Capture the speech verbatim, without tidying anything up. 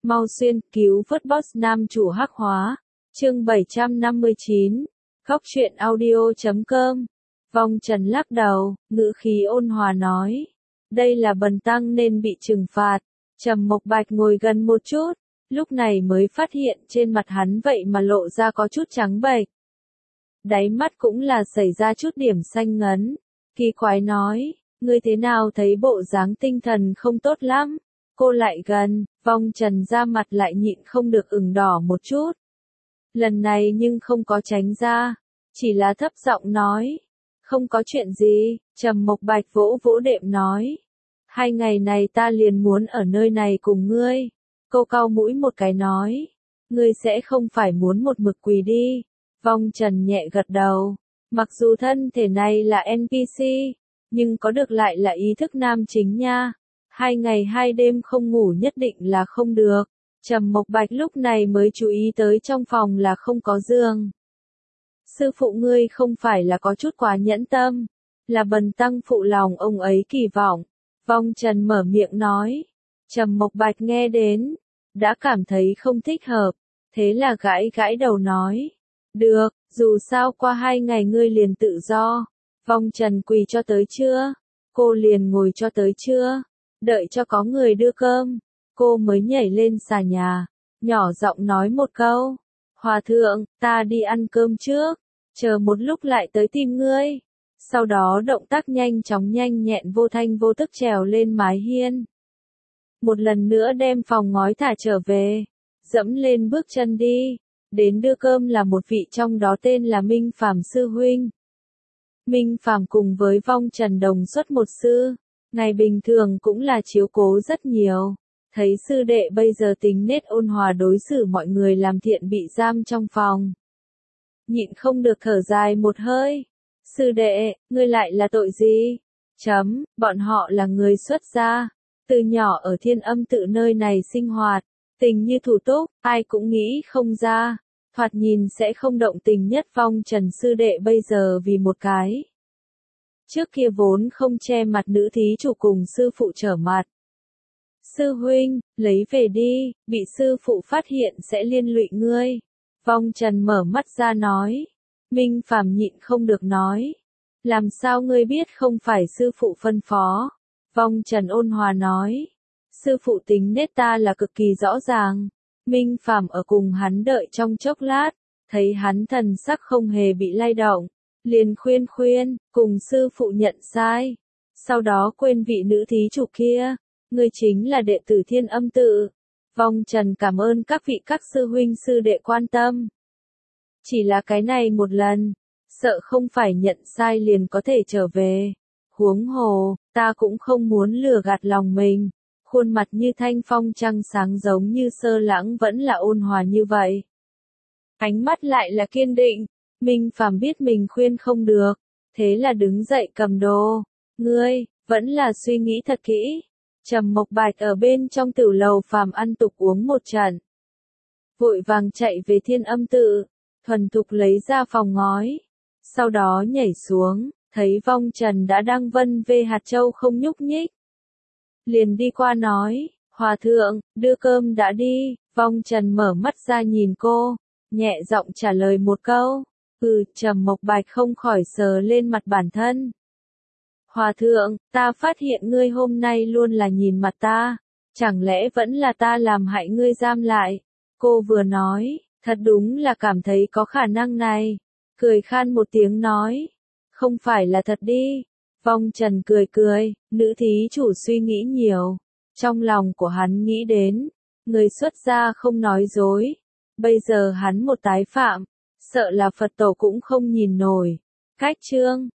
Mau xuyên, cứu vớt boss nam chủ hắc hóa. Chương bảy trăm năm mươi chín. Góc truyện audio chấm com. Vong Trần lắc đầu, ngữ khí ôn hòa nói. Đây là bần tăng nên bị trừng phạt. Trầm Mộc Bạch ngồi gần một chút, lúc này mới phát hiện trên mặt hắn vậy mà lộ ra có chút trắng bệch. Đáy mắt cũng là xảy ra chút điểm xanh ngấn. Kỳ quái nói, ngươi thế nào thấy bộ dáng tinh thần không tốt lắm. Cô lại gần, Vong Trần ra mặt lại nhịn không được ửng đỏ một chút. Lần này nhưng không có tránh ra, chỉ là thấp giọng nói. Không có chuyện gì, Trầm Mộc Bạch vỗ vỗ đệm nói. Hai ngày này ta liền muốn ở nơi này cùng ngươi. Cô cau mũi một cái nói. Ngươi sẽ không phải muốn một mực quỳ đi. Vong Trần nhẹ gật đầu. Mặc dù thân thể này là en pê xê, nhưng có được lại là ý thức nam chính nha. Hai ngày hai đêm không ngủ nhất định là không được. Trầm Mộc Bạch lúc này mới chú ý tới trong phòng là không có giường. Sư phụ ngươi không phải là có chút quá nhẫn tâm, là bần tăng phụ lòng ông ấy kỳ vọng. Vong Trần mở miệng nói. Trầm Mộc Bạch nghe đến, đã cảm thấy không thích hợp, thế là gãi gãi đầu nói. Được, dù sao qua hai ngày ngươi liền tự do. Vong Trần quỳ cho tới trưa, cô liền ngồi cho tới trưa, đợi cho có người đưa cơm, cô mới nhảy lên xà nhà, nhỏ giọng nói một câu. Hòa thượng, ta đi ăn cơm trước, chờ một lúc lại tới tìm ngươi. Sau đó động tác nhanh chóng nhanh nhẹn vô thanh vô tức trèo lên mái hiên. Một lần nữa đem phòng ngói thả trở về, dẫm lên bước chân đi. Đến đưa cơm là một vị trong đó tên là Minh Phàm sư huynh. Minh Phàm cùng với Vong Trần đồng xuất một sư, ngày bình thường cũng là chiếu cố rất nhiều. Thấy sư đệ bây giờ tính nết ôn hòa đối xử mọi người làm thiện bị giam trong phòng. Nhịn không được thở dài một hơi. Sư đệ, ngươi lại là tội gì? Chấm, bọn họ là người xuất gia, từ nhỏ ở Thiên Âm tự nơi này sinh hoạt, tình như thủ túc, ai cũng nghĩ không ra. Thoạt nhìn sẽ không động tình nhất Vong Trần sư đệ bây giờ vì một cái. Trước kia vốn không che mặt nữ thí chủ cùng sư phụ trở mặt. Sư huynh, lấy về đi, bị sư phụ phát hiện sẽ liên lụy ngươi. Vong Trần mở mắt ra nói. Minh Phàm nhịn không được nói. Làm sao ngươi biết không phải sư phụ phân phó? Vong Trần ôn hòa nói. Sư phụ tính nết ta là cực kỳ rõ ràng. Minh Phàm ở cùng hắn đợi trong chốc lát, thấy hắn thần sắc không hề bị lay động, liền khuyên khuyên, cùng sư phụ nhận sai. Sau đó quên vị nữ thí chủ kia, ngươi chính là đệ tử Thiên Âm tự. Vong Trần cảm ơn các vị các sư huynh sư đệ quan tâm. Chỉ là cái này một lần, sợ không phải nhận sai liền có thể trở về. Huống hồ, ta cũng không muốn lừa gạt lòng mình. Khuôn mặt như thanh phong trăng sáng giống như Sơ Lãng vẫn là ôn hòa như vậy. Ánh mắt lại là kiên định. Minh Phàm biết mình khuyên không được, thế là đứng dậy cầm đồ. Ngươi, vẫn là suy nghĩ thật kỹ. Trầm Mộc Bạch ở bên trong tử lầu phàm ăn tục uống một trận. Vội vàng chạy về Thiên Âm tự, thuần thục lấy ra phòng ngói. Sau đó nhảy xuống, thấy Vong Trần đã đang vân vê hạt châu không nhúc nhích. Liền đi qua nói, Hòa thượng, đưa cơm đã đi. Vong Trần mở mắt ra nhìn cô, nhẹ giọng trả lời một câu. Ừ, Trầm Mộc Bạch không khỏi sờ lên mặt bản thân. Hòa thượng, ta phát hiện ngươi hôm nay luôn là nhìn mặt ta, chẳng lẽ vẫn là ta làm hại ngươi giam lại? Cô vừa nói, thật đúng là cảm thấy có khả năng này. Cười khan một tiếng nói, không phải là thật đi. Vong Trần cười cười, nữ thí chủ suy nghĩ nhiều. Trong lòng của hắn nghĩ đến, người xuất gia không nói dối. Bây giờ hắn một tái phạm, sợ là Phật tổ cũng không nhìn nổi. Cách chương